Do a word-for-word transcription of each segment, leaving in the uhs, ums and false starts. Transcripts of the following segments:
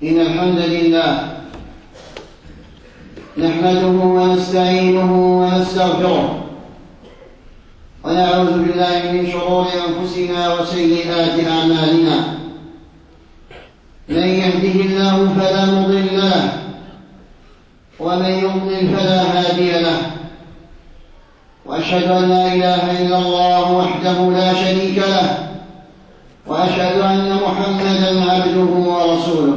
إن الحمد لله نحمده ونستعينه ونستغفره ونعوذ بالله من شرور أنفسنا وسيئات أعمالنا. من يهده الله فلا مضل له ومن يضلل فلا هادي له، وأشهد أن لا إله إلا الله وحده لا شريك له، وأشهد أن محمدًا عبده ورسوله.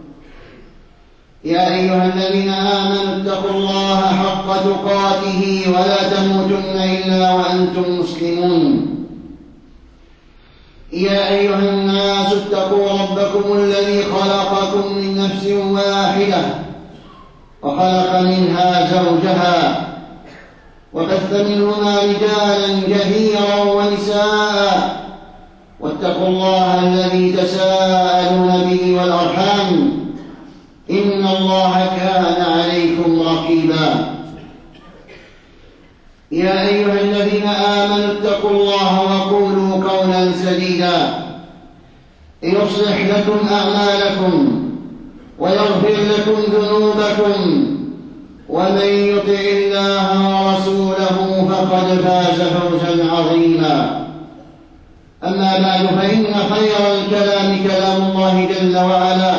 يا أيها الذين آمنوا اتقوا الله حق تقاته ولا تموتن إلا وأنتم مسلمون. يا أيها الناس اتقوا ربكم الذي خلقكم من نفس واحدة وخلق منها زوجها وبث منهما رجالا كثيرا ونساء، واتقوا الله الذي تساءلون به والأرحام إن الله كان عليكم رقيبا. يا أيها الذين آمنوا اتقوا الله وقولوا قولا سديدا يصلح لكم أعمالكم ويغفر لكم ذنوبكم، ومن يطع الله ورسوله فقد فاز فوزا عظيما. أما بعد، فإن خير الكلام كلام الله جل وعلا،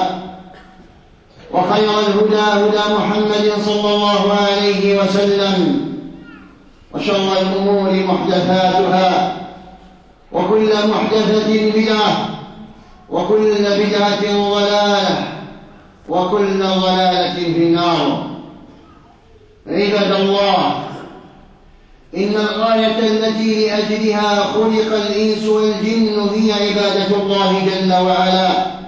وخير الهدى هدى محمد صلى الله عليه وسلم، وشر الأمور محدثاتها، وكل محدثة بدعة، وكل بدعة ضلالة، وكل ضلالة في النار. عباد الله، إن الغاية التي لأجلها خلق الإنس والجن هي عبادة الله جل وعلا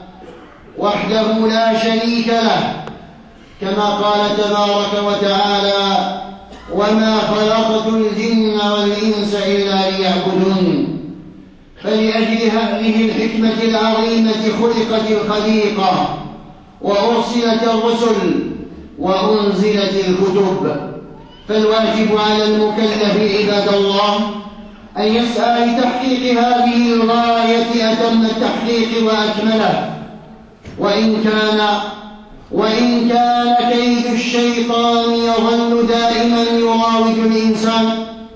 وحده لا شريك له، كما قال تبارك وتعالى: وما خلقت الجن والإنس إلا ليعبدون. فلأجل هذه الحكمة العظيمة خلقت الخليقة، وأرسلت الرسل، وأنزلت الكتب. فالواجب على المكلف عباد الله أن يسعى لتحقيق هذه الغاية أتم التحقيق وأكمله، وإن كان وإن كان كيد الشيطان يظل دائما يراود الإنسان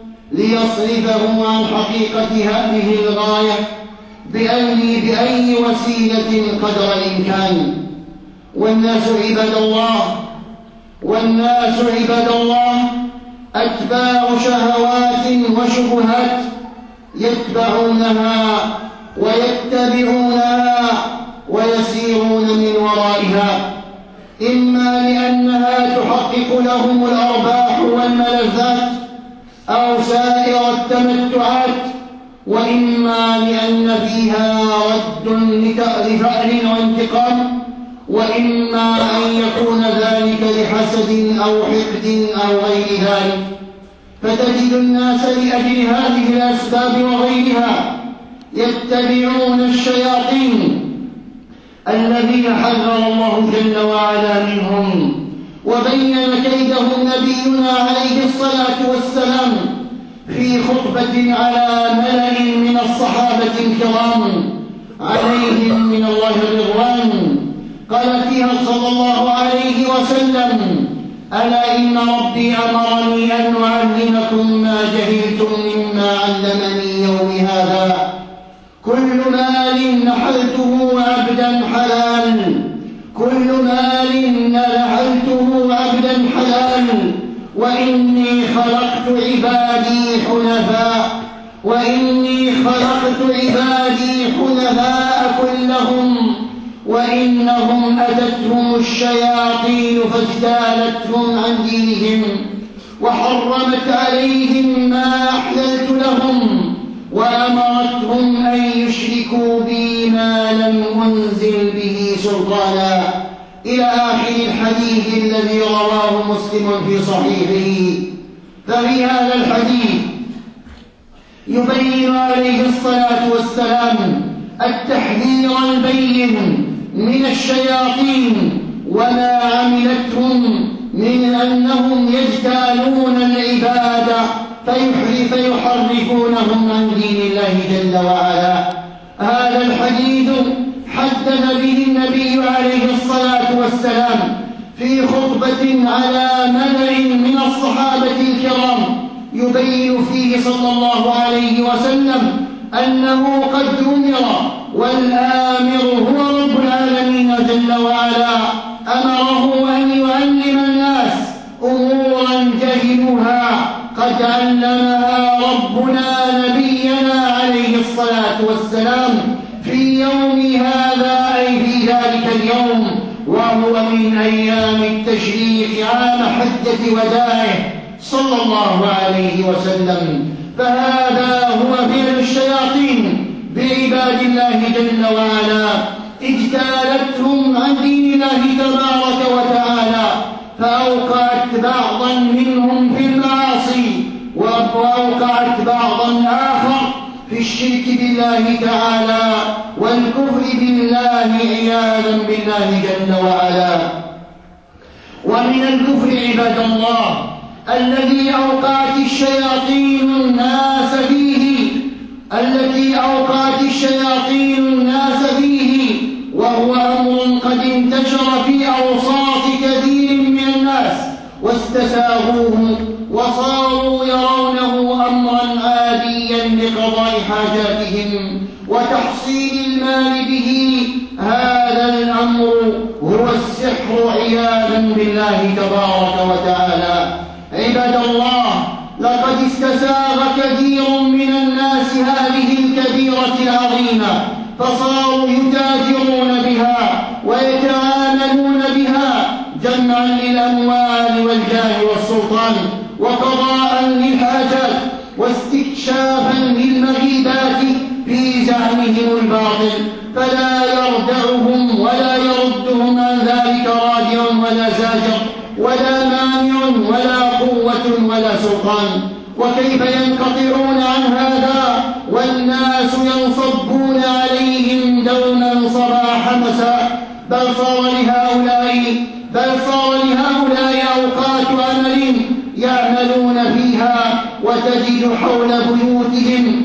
ليصرفه عن حقيقة هذه الغاية بأي بأي وسيلة قدر الإمكان. والناس عباد الله والناس عباد الله أتباع شهوات وشبهات يتبعونها ويتبعونها ويسيرون من ورائها، إما لأنها تحقق لهم الأرباح والملذات أو سائر التمتعات، وإما لأن فيها رد لفأل وانتقام، وإما أن يكون ذلك لحسد أو حقد أو غير ذلك. فتجد الناس لأجل هذه الأسباب وغيرها يتبعون الشياطين الذين حذر الله جل وعلا منهم، وبين كيدهم نبينا عليه الصلاة والسلام في خطبة على ملأ من الصحابة الكرام عليهم من الله الرضوان، قال فيها صلى الله عليه وسلم: ألا إن ربي أمرني أن أعلمكم ما جهلتم مما علمني يوم هذا: كل مال نحلته عبدا حلال كل مال نحلته عبدا حلال وإني خلقت عبادي حنفاء وإني خلقت عبادي حنفاء كلهم، وإنهم أتتهم الشياطين فاجتالتهم عن دينهم وحرمت عليهم ما أحللت لهم وأمرتهم أن يشركوا بي ما لم أنزل به سلطانا، إلى آخر الحديث الذي رواه مسلم في صحيحه. ففي هذا الحديث يبين عليه الصلاة والسلام التحذير البين من الشياطين وما عملتهم من أنهم يجتالون العباد فيحرفونهم عن دين الله جل وعلا. هذا الحديث حدث به النبي عليه الصلاة والسلام في خطبة على ملأ من الصحابة الكرام يبين فيه صلى الله عليه وسلم أنه قد أمر والآمر هو رب العالمين جل وعلا، أمره أن يعلم الناس أمورا جهلوها قد علمها ربنا نبينا عليه الصلاة والسلام في يوم هذا، أي في ذلك اليوم، وهو من أيام التشريق عام حجة وداعه صلى الله عليه وسلم. فهذا هو فعل الشياطين بعباد الله جل وعلا، اجتالتهم عن دين الله تبارك وتعالى، فأوقعت بعضا منهم في المعاصي وأوقعت بعضا آخر في الشرك بالله تعالى والكفر بالله عياذا بالله جل وعلا. ومن الكفر عباد الله الذي أوقعت الشياطين الناس فيه التي أوقعت الشياطين الناس فيه وهو أمر قد انتشر في أوساط كثير من الناس واستساغوه وصاروا يرونه أمرا عاديا لقضاء حاجاتهم وتحصيل المال به. هذا الأمر هو السحر عياذا بالله تبارك وتعالى. عباد الله، لقد استساغ كثير من الناس هذه الكبيرة العظيمة، فصاروا يتاجرون بها ويتعاملون بها جمعا للأموال والجاه والسلطان وقضاء للحاجات واستكشافا للمغيبات في زعمهم الباطل، فلا يردعهم ولا يردهم عن ذلك رادع ولا زاجر ولا مانع ولا قوة ولا سلطان. وكيف ينقطعون عن هذا والناس ينصبون عليهم دوما صباح مساء؟ بل صار لهؤلاء بل صار لهؤلاء أوقات أمل يعملون فيها، وتجد حول بيوتهم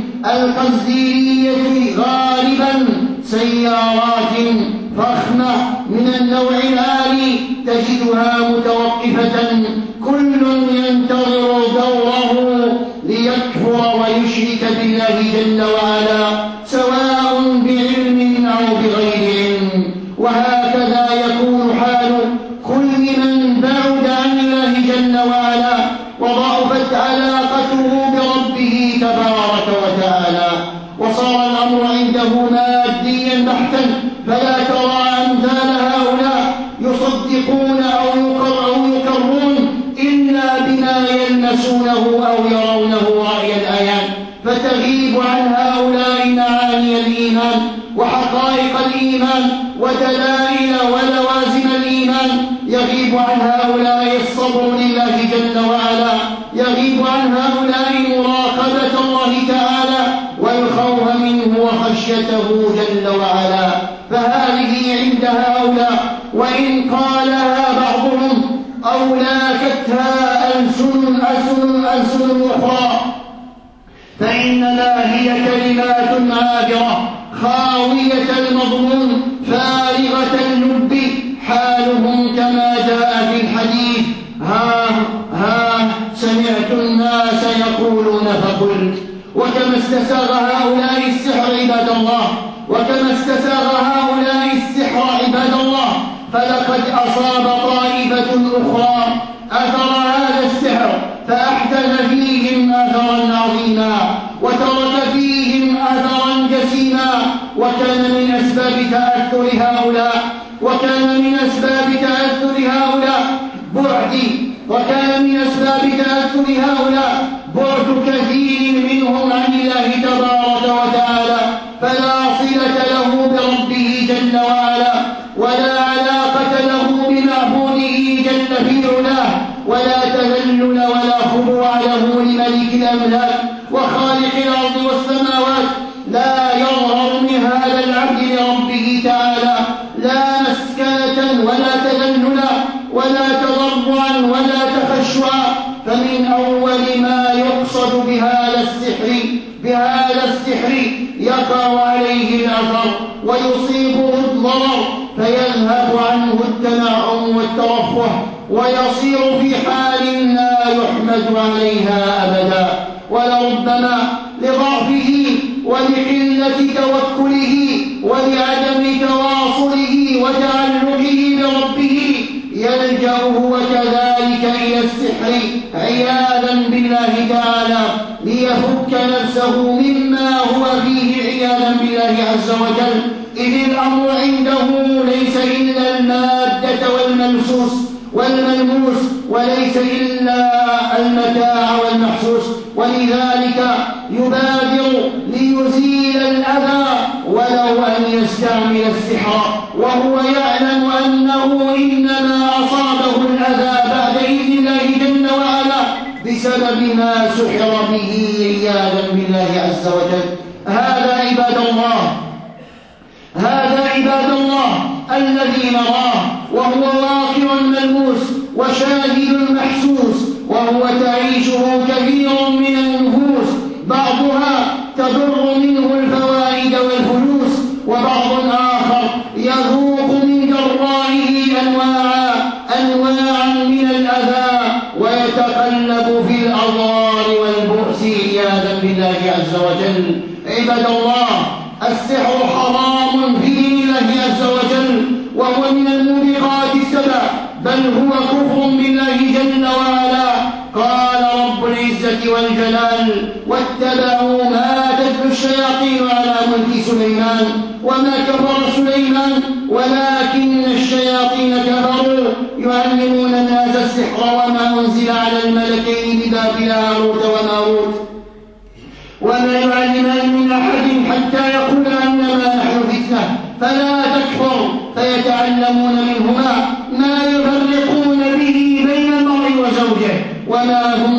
القزيرية غالبا سيارات فخمة من النوع العالي تجدها متوقفة، كل ينتظر دوره ليكفر ويشرك بالله جل وعلا سواء بعلم أو بغير علم. وهكذا يكون حال كل من بعد عن الله جل وعلا وضعفت علاقته بربه تبارك وتعالى، وصار الأمر عنده ماديا بحتا، فلا ترى أمثال هؤلاء يصدقون أو يقرون إلا بما يلمسونه أو يرونه رأي الآيات، فتغيب عن هؤلاء معاني الإيمان وحقائق الإيمان ودلائل ولوازم الإيمان. يغيب عن هؤلاء الصبر لله جل وعلا، يغيب عن هؤلاء مراقبة الله تعالى والخوف منه وخشيته جل وعلا. فهذه عند هؤلاء وإن قالها بعضهم أو لاكتها ألسن ألسن ألسن أخرى، فإنما هي كلمات عابرة خاوية المضمون فارغة اللب، حالهم كما جاء في الحديث: ها ها سمعت الناس يقولون فقلت. وكما استساغ هؤلاء السحر عباد الله وكما استساغ هؤلاء السحر عباد الله فلقد أصاب طائفة أخرى أثر هذا السحر فأحدث فيهم أثرا عظيما وترك فيهم أثرا جسيما، وكان من أسباب تأثر هؤلاء وكان من أسباب تأثر هؤلاء بعد وكان من أسباب تأثر هؤلاء بعد كثير منهم عن الله تبارك وتعالى، فلا صلة له بربه جل وعلا ولا علاقة له بمعبوده جل في علاه، ولا تذلل ولا خضوع له لملك الأملاك وخالق الأرض والسماوات. لا يظهر من هذا العبد لربه تعالى لا مسكنة ولا تذللا ولا تضرعا ولا تخشعا. فمن أول ما يقصد بهذا السحر بهذا السحر يقع عليه الأثر ويصيبه الضرر فيذهب عنه التنعم والترفه، ويصير في حال لا يحمد عليها أبدا، ولربما لضعفه ولقلة توكله ولعدم تواصله وتعلقه بربه يلجأه وكذلك إلى السحر عياذا بالله تعالى ليفك نفسه مما هو فيه عياذا بالله عز وجل، إذ الأمر عنده ليس إلا المادة والممسوس والملموس وليس إلا المتاع والمحسوس، ولذلك يبادر ليزيل الأذى ولو أن يستعمل السحر وهو يعلم أنه إنما أصابه الأذى بعد إذن الله جل وعلا بسبب ما سحر به عياذا بالله عز وجل. هذا عباد الله هذا عباد الله الذي نراه وهو واقع ملموس وشاهد محسوس، وهو تعيشه كثير من النفوس، بعضها تضر منه الفوائد والفلوس، وبعض آخر يذوق من جرائه أنواعا أنواعا من الأذى ويتقلب في الأضرار والبؤس عياذا بالله عز وجل. عباد الله، السحر حرام في دين الله عز وجل، وهو من الموبقات السبع، بل هو كفر بالله جل وعلا. قال رب العزة والجلال: واتبعوا ما تتلو الشياطين على ملك سليمان وما كفر سليمان ولكن الشياطين كفروا يعلمون الناس السحر وما أنزل على الملكين ببابل هاروت وماروت وما يعلمان من أحد حتى يقولا إنما نحن فتنة فلا تكفر، فيتعلمون منهما ما يفرقون به بين المرء وزوجه وما هم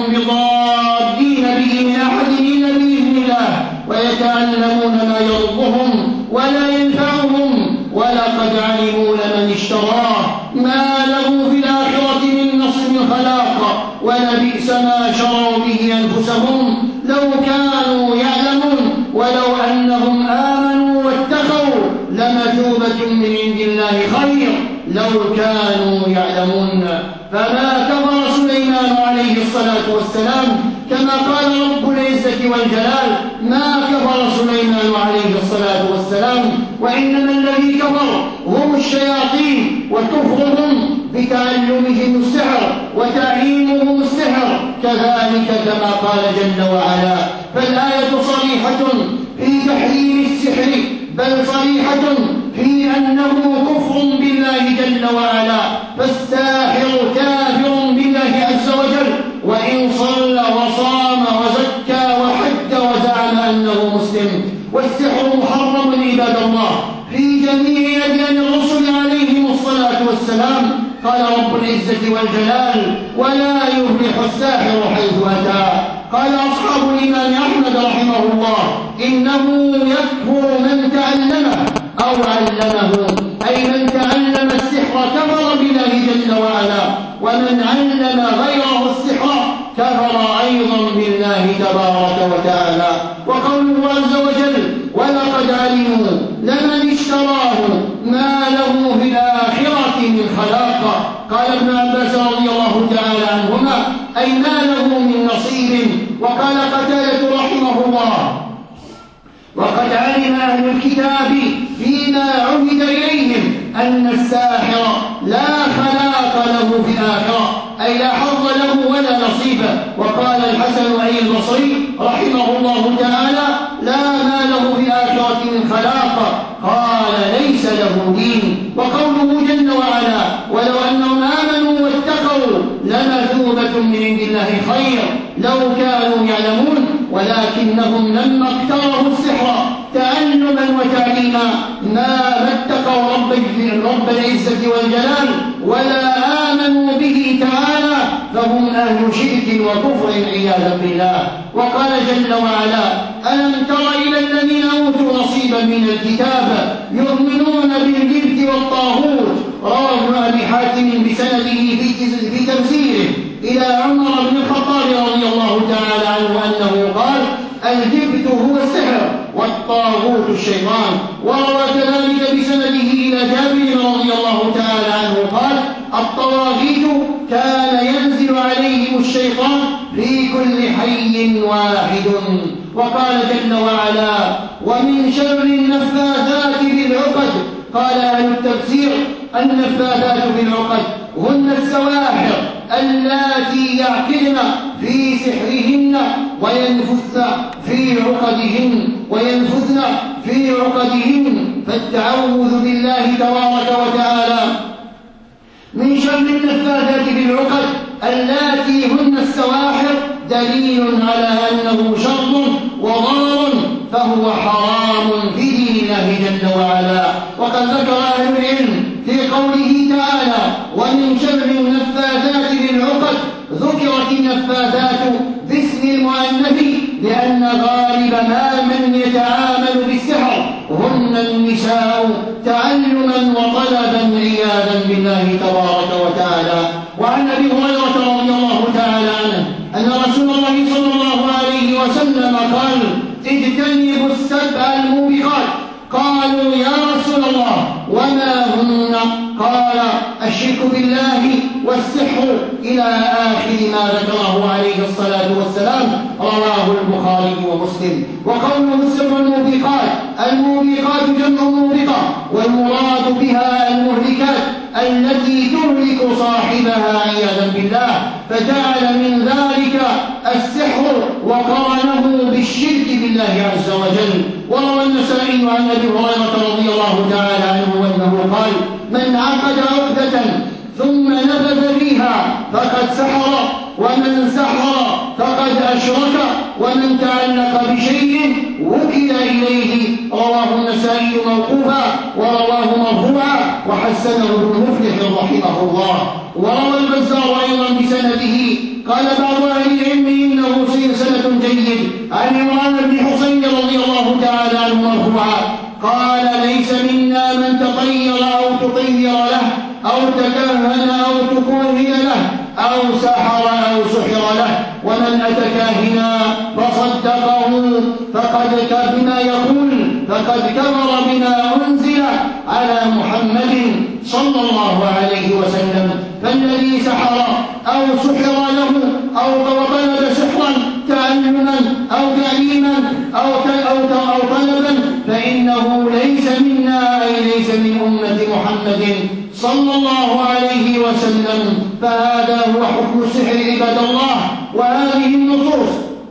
بضارين به من أحد إلا بإذن الله، ويتعلمون ما يضرهم ولا ينفعهم، ولقد علموا لمن اشتراه ما له في الآخرة من نصيب خلاق، ولبئس ما شروا به أنفسهم لو كانوا يعلمون، ولو أنهم آمنوا واتقوا لمثوبة من عند الله خير لو كانوا يعلمون. فما كفر سليمان عليه الصلاة والسلام كما قال رب العزة والجلال: ما كفر سليمان عليه الصلاة والسلام، وإنما الذي كفر هم الشياطين، وكفرهم بتعلمهم السحر وتعليمهم السحر، كذلك كما قال جل وعلا. فالآية صريحة في تحريم السحر، بل صريحة في أنه كفر بالله جل وعلا، فالساحر كافر بالله عز وجل وإن صلى وصام وزكى وحج وزعم أنه مسلم. والسحر محرم عباد الله في جميع أديان الرسل عليهم الصلاة والسلام. قال رب العزة والجلال: ولا يفلح الساحر حيث أتى. قال أصحاب الإمام أحمد رحمه الله: إنه يكفر من تعلمه أو علمه، أي من تعلم السحر كفر بالله جل وعلا، ومن علم غيره السحر كفر أيضا بالله تبارك وتعالى. وقوله عز وجل: ولقد علموا لمن اشتراه ما له في الآخرة من خلاق. قال ابن عباس رضي الله تعالى عنهما: أي ما له من نصيب. وقال قتادة رحمه الله: وقد علم أهل الكتاب فيما عهد إليهم أن الساحر لا خلاق له في الآخرة، أي لا حظ له ولا نصيب. وقال الحسن أي البصري رحمه الله تعالى: لا ما له في الآخرة من خلاق، قال ليس له دين. وقوله جل وعلا: ولو أنهم آمنوا واتقوا لمثوبة من عند الله خير لو كانوا يعلمون، ولكنهم لما اقترفوا السحر تعلما وتعليما ما اتقوا رب رب العزة والجلال ولا آمنوا به تعالى، فهم أهل شرك وكفر عياذا بالله. وقال جل وعلا: ألم تر إلى الذين أوتوا نصيبا من الكتاب يؤمنون بالجبت والطاغوت. رواه ابن أبي حاتم بسنده في تفسيره إلى عمر بن الخطاب رضي الله تعالى عنه أنه قال: الجبت هو السحر والطاغوت الشيطان. وروى كذلك بسنده إلى جابر رضي الله تعالى عنه قال: الطواغيت كان ينزل عليهم الشيطان في كل حي واحد. وقال جل وعلا: ومن شر النفاثات في العقد. قال أهل التفسير: النفاثات في العقد هن السواحر اللاتي يعقدن في سحرهن وينفثن في عقدهن وينفثن في عقدهن. فالتعوذ بالله تبارك وتعالى من شر النفاثات في العقد اللاتي هن السواحر دليل على أنه شر وضار، فهو حرام في دين الله جل وعلا. وقد ذكر أهل العلم في قوله تعالى: ومن شر النفاثات في العقد، ذكرت النفاثات باسم المؤنث لأن غالب ما من يتعامل بالسحر هن النساء تعلما وطلبا عياذا بالله تبارك وتعالى. وعن أبي هريرة رضي الله تعالى عنه أن رسول الله صلى الله عليه وسلم قال: اجتنبوا السبع الموبقات. قالوا: يا رسول الله وما هن؟ قال: الشرك بالله والسحر إلى آخر ما ذكره عليه الصلاة والسلام، رواه البخاري ومسلم. وقوله السبع الموبقات، الموبقات جمع موبقة، والمراد بها المهلكات التي تهلك صاحبها عياذا بالله، فجعل من ذلك السحر وقرنه بالشرك بالله عز وجل. وروى النسائي عن أبي هريرة رضي الله تعالى عنه أنه قال: من عقد عقدة ثم نفذ فيها فقد سحر، ومن سحر فقد أشرك، ومن تعلق بشيء وكل إليه. رواه النسائي موقوفا ورواه مرفوعا وحسنه ابن مفلح رحمه الله. وروى البزار أيضا بسنده. قال بعض أهل العلم إنه سنة جيد عن عمران بن حسين رضي الله تعالى عنه مرفوعا قال: ليس منا من تطير أو تطير له أو تكهن أو تكهن له أو سحر أو سحر له، ومن أتى كاهنا فصدقه فقد بما يقول فقد كفر بما أنزل على محمد صلى الله عليه وسلم. فالذي سحر أو سحر له أو طلب سحرا تعلما أو تعليما أو أو طلبا فإنه ليس منا، أي ليس من أمة محمد صلى الله عليه وسلم. فهذا هو حكم السحر عباد الله. وهذه النصوص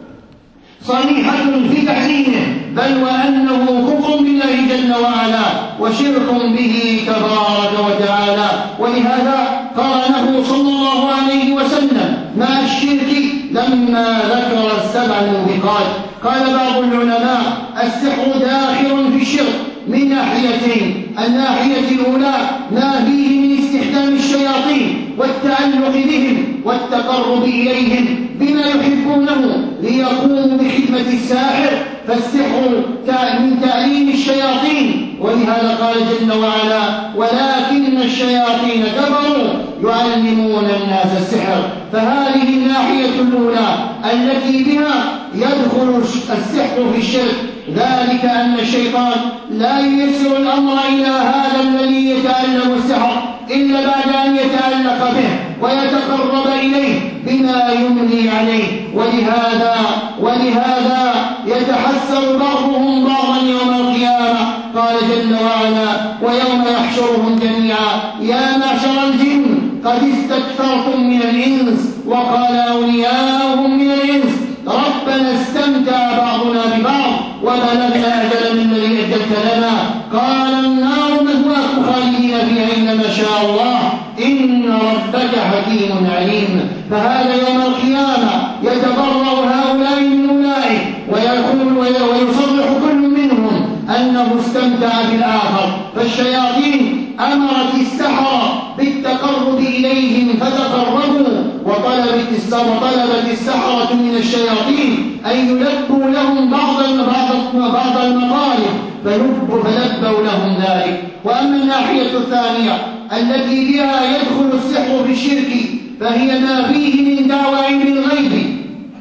صريحة في تحريمه، بل وأنه كفر بالله جل وعلا وشرك به تبارك وتعالى. ولهذا قارنه صلى الله عليه وسلم مع الشرك لما ذكر السبع الموبقات. قال بعض العلماء: السحر داخل في الشرك من ناحيتين. الناحية الأولى ما فيه من استخدام الشياطين والتعلق بهم والتقرب إليهم بما يحبونه ليقوموا بخدمة الساحر، فالسحر من تعليم الشياطين. ولهذا قال جل وعلا: ولكن الشياطين كفروا يعلمون الناس السحر. فهذه الناحية الأولى التي بها يدخل السحر في الشرك، ذلك أن الشيطان لا ييسر الأمر إلى هذا الذي يتعلم السحر إلا بعد أن يتعلق به ويتقرب إليه بما يملي عليه. ولهذا ولهذا يتحسر بعضهم بعضا يوم القيامة. قال جل وعلا: ويوم يحشرهم جميعا يا معشر الجن قد استكثرتم من الإنس، وقال أولياؤهم من الإنس ربنا استمتع بعضنا ببعض وبلغنا أجلنا الذي أجلت لنا. قال: النار مثواكم خالدين فيها إنما شاء الله إن ربك حكيم عليم. فهذا يوم القيامة يتبرأ هؤلاء من أولئك ويقول ويصرح كل منهم أنه استمتع بالآخر. فالشياطين أمرت السحرة بالتقرب إليهم فتقربوا، وطلبت السحرة من الشياطين أن يلبوا لهم بعض بعض المطالب فلبوا لهم ذلك. وأما الناحية الثانية التي بها يدخل السحر في الشرك فهي ما فيه من دعوى علم الغيب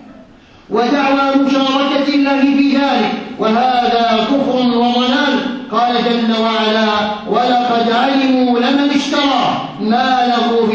ودعوى مشاركة الله في ذلك، وهذا كفر وضلال. قال جل وعلا: ولقد علموا لمن اشترى ما له في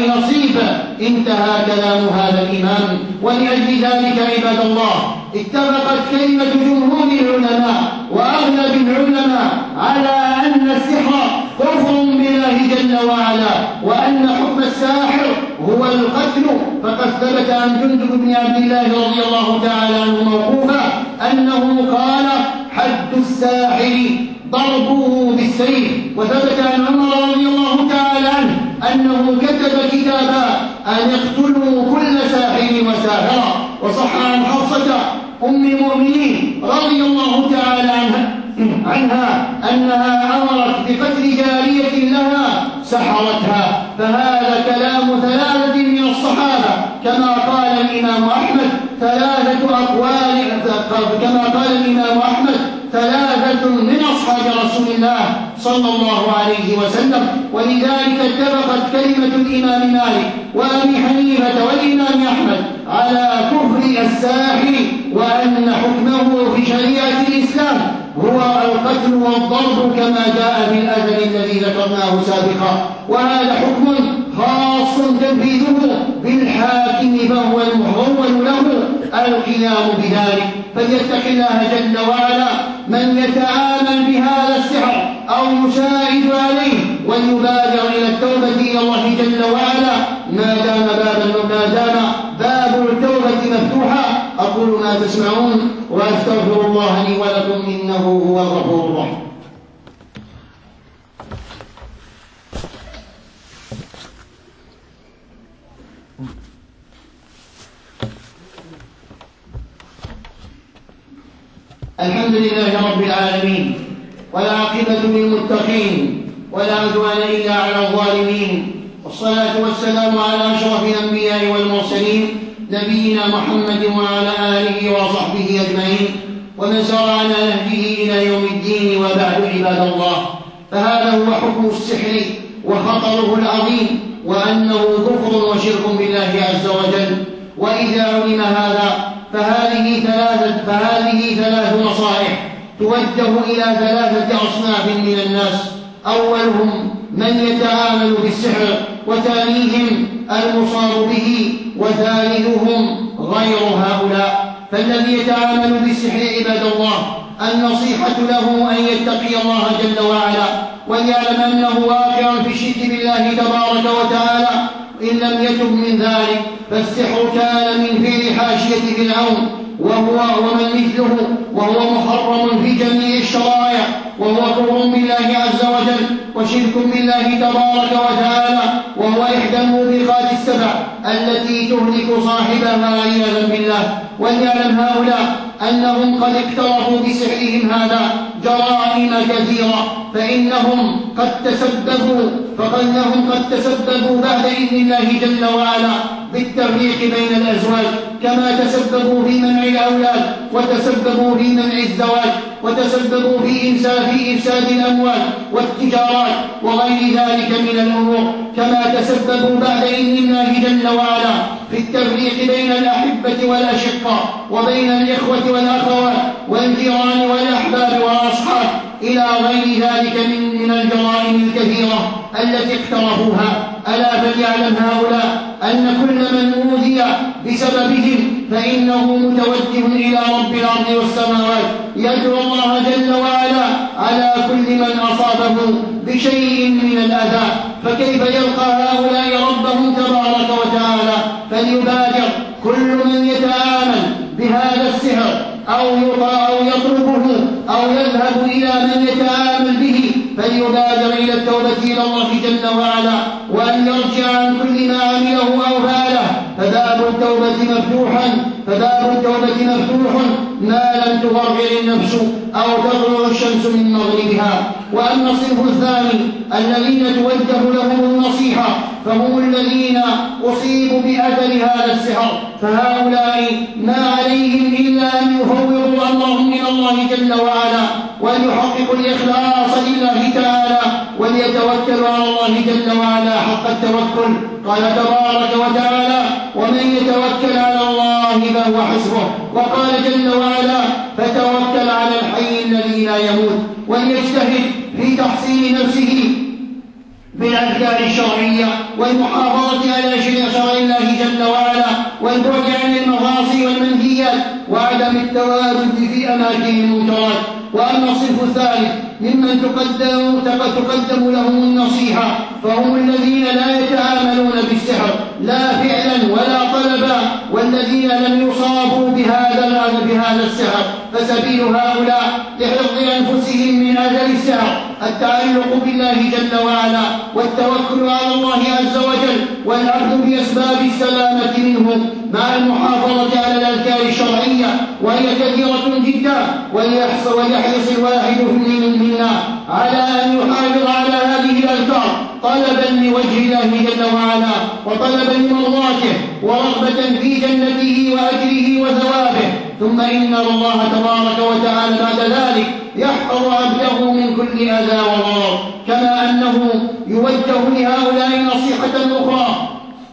نصيبا. انتهى كلام هذا الإمام. ولأجل ذلك عباد الله اتفقت كلمة جمهور العلماء وأغلب العلماء على أن السحر كفر بالله جل وعلا، وأن حكم الساحر هو القتل. فقد ثبت عن جندب بن عبد الله رضي الله تعالى عنه موقوفا أنه قال: حد الساحر ضربه بالسيف. وثبت عن عمر رضي الله تعالى عنه أنه كتب كتابا أن يقتلوا كل ساحر وساحرة. وصح عن حفصة أم المؤمنين رضي الله تعالى عنها, عنها أنها أمرت بقتل جارية لها سحرتها. فهذا كلام ثلاثة من الصحابة، كما قال الإمام أحمد ثلاثة أقوال كما قال الإمام أحمد ثلاثة من أصحاب رسول الله صلى الله عليه وسلم. ولذلك اتفقت كلمة الإمام مالك وأبي حنيفة والإمام أحمد على كفر الساحر، وأن حكمه في شريعة الإسلام هو القتل والضرب كما جاء في الأجل الذي ذكرناه سابقا. وهذا حكم خاص تنفيذه بالحاكم، فهو المحول له القيام بذلك. فليتق الله جل وعلا من يتعامل بهذا السحر أو يساعد عليه، وليبادر إلى التوبة إلى الله جل وعلا ما دام باب ما دام باب التوبة مفتوحا. أقول ما تسمعون وأستغفر الله لي ولكم إنه هو الغفور الرحيم. الحمد لله رب العالمين، والعاقبة للمتقين، ولا عدوان إلا على الظالمين، والصلاة والسلام على أشرف الأنبياء والمرسلين نبينا محمد وعلى آله وصحبه أجمعين، ومن سار على نهجه إلى يوم الدين. وبعد عباد الله، فهذا هو حكم السحر وخطره العظيم، وأنه كفر وشرك بالله عز وجل. وإذا علم هذا فهذه ثلاثة فهذه ثلاث نصائح توجه إلى ثلاثة أصناف من الناس: أولهم من يتعامل بالسحر، وثانيهم المصاب به، وثالثهم غير هؤلاء. فالذي يتعامل بالسحر عباد الله النصيحة له أن يتقي الله جل وعلا، وليعلم أنه واقع في الشرك بالله تبارك وتعالى إن لم يتب من ذلك. فالسحر كان من فعل حاشية فرعون وهو ومن مثله، وهو محرم في جميع الشرائع، وهو كفر بالله عز وجل وشرك بالله تبارك وتعالى، وهو إحدى الموبقات السبع التي تهلك صاحبها عياذا بالله. وليعلم هؤلاء أنهم قد اقترفوا بسحرهم هذا جرائم كثيرة، فإنهم قد تسببوا فإنهم قد تسببوا بعد إذن الله جل وعلا بالتفريق بين الأزواج، كما تسببوا في منع الأولاد، وتسببوا في منع الزواج، وتسببوا في إفساد الأموال والتجارات وغير ذلك من الأمور، كما تسببوا بعد إذن الله جل وعلا في التفريق بين الأحبة والأشقاء، وبين الإخوة والأخوات والجيران والأحباب والأصحاب، إلى غير ذلك من, من الجرائم الكثيرة التي اقترفوها. ألا فليعلم هؤلاء أن كل من أوذي بسببهم فإنه متوجه إلى رب الأرض والسماوات، يدعو الله جل وعلا على كل من أصابه بشيء من الأذى. فكيف يلقى هؤلاء ربهم تبارك وتعالى؟ فليبادر كل من يتعامل بهذا السحر أو أو يطلبه أو يذهب إلى من يتعامل به، فليبادر إلى التوبة إلى الله جل وعلا، وأن يرجع عن كل ما عمله أو فعله. فباب التوبة مفتوحا فباب التوبة مفتوح ما لم تغرغر النفس أو تطلع الشمس من مغربها. وأما الصنف الثاني الذين توجه لهم النصيحة فهم الذين أصيبوا بأثر هذا السحر، فهؤلاء ما عليهم إلا أن يفوضوا أمرهم إلى الله جل وعلا، وأن يحققوا الإخلاص لله تعالى، وليتوكلوا على الله جل وعلا حق التوكل. قال تبارك وتعالى: ومن يتوكل على الله فهو حسبه. وقال جل وعلا: فتوكل على الحي الذي لا يموت. وليجتهد في تحصين نفسه بالأذكار الشرعية والمحافظة على شرع الله جل وعلا والبعد عن المعاصي والمنهيات وعدم التواجد في أماكن المنكرات. وأما الصنف الثالث ممن تقدم, تقدم لهم النصيحة فهم الذين لا يتعاملون بالسحر لا فعلا ولا طلبا، والذين لم يصابوا بهذا بهذا السحر، فسبيل هؤلاء لحفظ أنفسهم من أذى السحر التعلق بالله جل وعلا والتوكل على الله عز وجل والأخذ بأسباب السلامة منهم مع المحافظة على الأذكار الشرعية وهي كثيرة جدا. وليحرص الواحد منا على أن يحافظ على هذه الأذكار طلبا لوجه الله جل وعلا وطلبا لمرضاته ورغبة في جنته وأجره وثوابه. ثم إن الله تبارك وتعالى بعد ذلك يحفظ عبده من كل أذى وضرر، كما أنه يوجه لهؤلاء نصيحة أخرى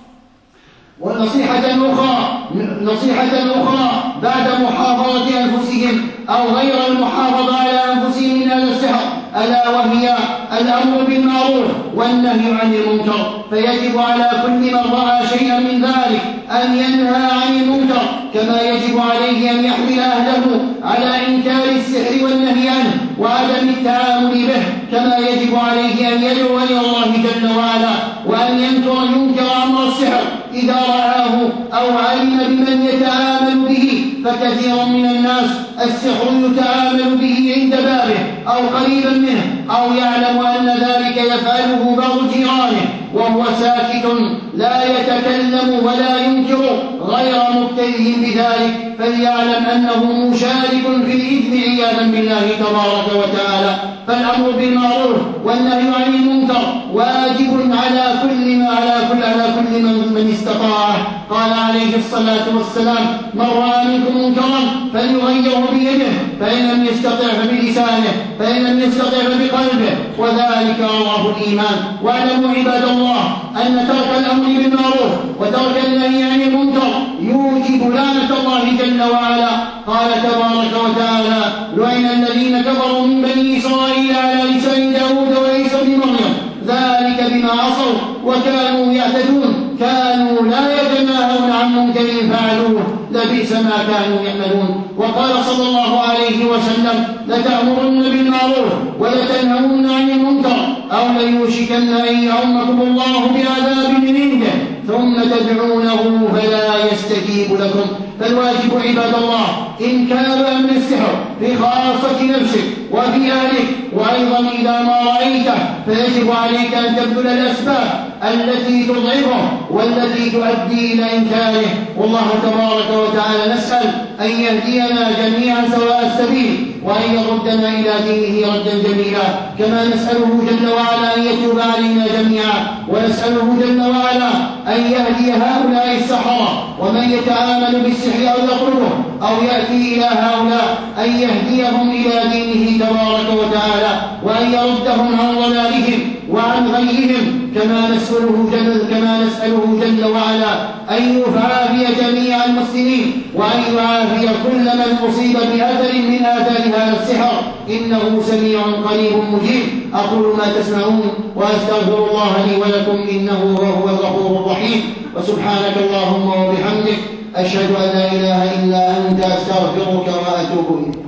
ونصيحة أخرى نصيحة أخرى بعد محافظة أنفسهم أو غير المحافظة على أنفسهم من هذا السحر، ألا وهي الأمر بالمعروف والنهي عن المنكر. فيجب على كل من رأى شيئا من ذلك أن ينهى عن المنكر، كما يجب عليه أن يحمل أهله على إنكار السحر والنهي عنه وعدم التعامل به، كما يجب عليه أن يدعو إلى الله جل وعلا وأن ينكر ينكر أمر السحر إذا رآه أو علم بمن يتعامل به. فكثير من الناس السحر يتعامل به عند بابه أو قريبا منه أو يعلم أن ذلك يفعله بعض جيرانه وهو ساكت لا يتكلم ولا ينكر غير مبتدئ بذلك، فليعلم أنه مشارك في الإثم عياذا بالله تبارك وتعالى. فالأمر بالمعروف والنهي عن المنكر واجب على كل ما على كل على كل من, من استطاعه. قال عليه الصلاة والسلام: من رأى منكم منكرا فليغيره بيده، فإن لم يستطع فبلسانه، فإن لم يستطع فبقلبه، وذلك رواه الإيمان. واعلموا عباد الله أن ترك الأمر بالمعروف وترك النهي عن المنكر يوجب لعنة الله جل وعلا. قال تبارك وتعالى: لعن الذين كفروا من بني إسرائيل على لسان داود وعيسى بن مريم ذلك بما عصوا وكانوا يعتدون كانوا لا يتناهون عن منكر فعلوه لبئس ما كانوا يعملون. وقال صلى الله عليه وسلم: لتأمرن بالمعروف ولتنهون عن المنكر أو ليوشكن أن يعمكم الله بعذاب من عنده ثم تدعونه فلا يستجيب لكم. فالواجب عباد الله إنكار أمر السحر في خاصة نفسك وفي أهلك، وأيضا إذا ما رأيته فيجب عليك أن تبذل الأسباب التي تضعفه والتي تؤدي إلى إنكاره. والله تبارك وتعالى نسأل أن يهدينا جميعا سواء السبيل وأن يردنا إلى دينه ردا جميلا، كما نسأله جل وعلا أن يتوب علينا جميعا، ونسأله جل وعلا أن يهدي هؤلاء السحرة ومن يتعامل بالسحر أو يطلبه أو يأتي إلى هؤلاء أن يهديهم إلى دينه تبارك وتعالى وأن يردهم عن ضلالهم وعن غيهم، كما نسأله جل كما نسأله جل وعلا أن يعافي جميع المسلمين وأن يعافي كل من أصيب بأثر من آثار هذا السحر، إنه سميع قريب مجيب. أقول ما تسمعون وأستغفر الله لي ولكم إنه هو الغفور الرحيم. وسبحانك اللهم وبحمدك أشهد أن لا إله إلا أنت أستغفرك وأتوب إليك.